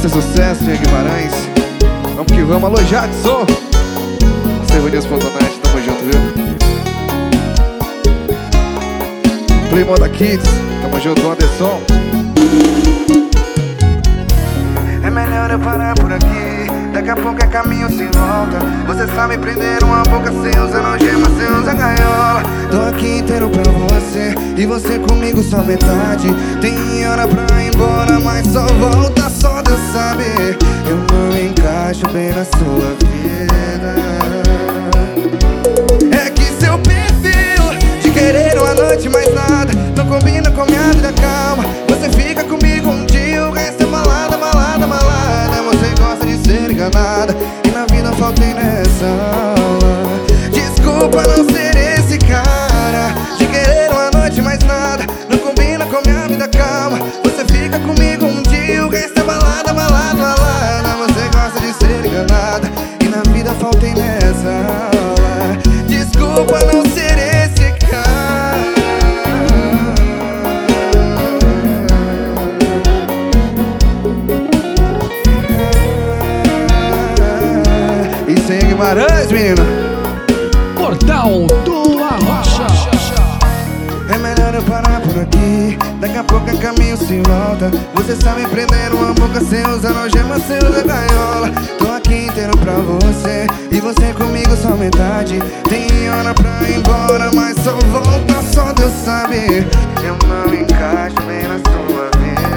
ser sucesso, Jean Guimarães. Vamos que vamos, alô Jadson. Servanias Fotonete, tamo junto, viu? Play Moda Kids, tamo junto, Anderson. É melhor eu parar por aqui, daqui a pouco é caminho sem volta. Você sabe prender uma boca sem usar algema, sem usar gaiola. Tô aqui inteiro pra você, e você comigo só metade. Tem hora pra ir embora, mas só volta, só Deus sabe. Eu não encaixo bem na sua vida. É que seu perfil de querer uma noite mais nada não combina com minha vida calma. Você fica comigo um dia, o resto é balada, balada, balada. Você gosta de ser enganada, e na vida eu faltei nessa aula. Desculpa não ser esse cara de querer uma noite mais nada não combina com minha vida calma. Você fica comigo um dia, o resto é balada, balada, balada. Você gosta de ser enganada, e na vida eu faltei nessa aula. Desculpa não ser esse cara. Isso aí, Guimarães, menino. Portal do Arrocha. É melhor eu parar por aqui, daqui a pouco é caminho sem volta. Você sabe prender uma boca sem usar algema, sem usar gaiola. Tô aqui inteiro pra você, e você comigo só metade. Tem hora pra ir embora, mas só volta, só Deus sabe. Eu não encaixo bem na sua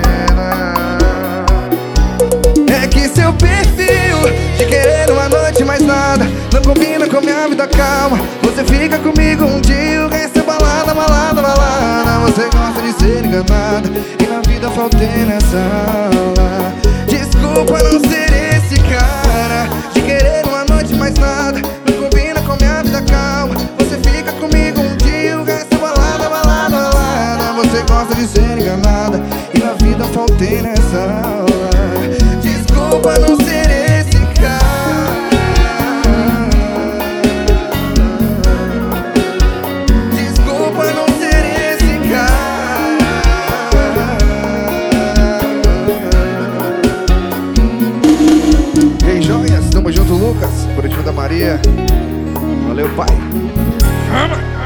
vida. É que seu perfil de querer uma noite mais nada não combina com minha vida calma. Você fica comigo um dia, o resto é balada, balada, balada. Você gosta de ser enganada, e na vida eu faltei nessa aula. Desculpa não ser esse cara de querer uma noite mais nada não combina com minha vida calma. Você fica comigo um dia, o resto é balada, balada, balada. Você gosta de ser enganada, e na vida eu faltei nessa aula. Desculpa não ser esse cara. Desculpa não ser esse cara. Ei, joias, tamo junto, Lucas. Curitiba da Maria. Valeu, pai. Vamos!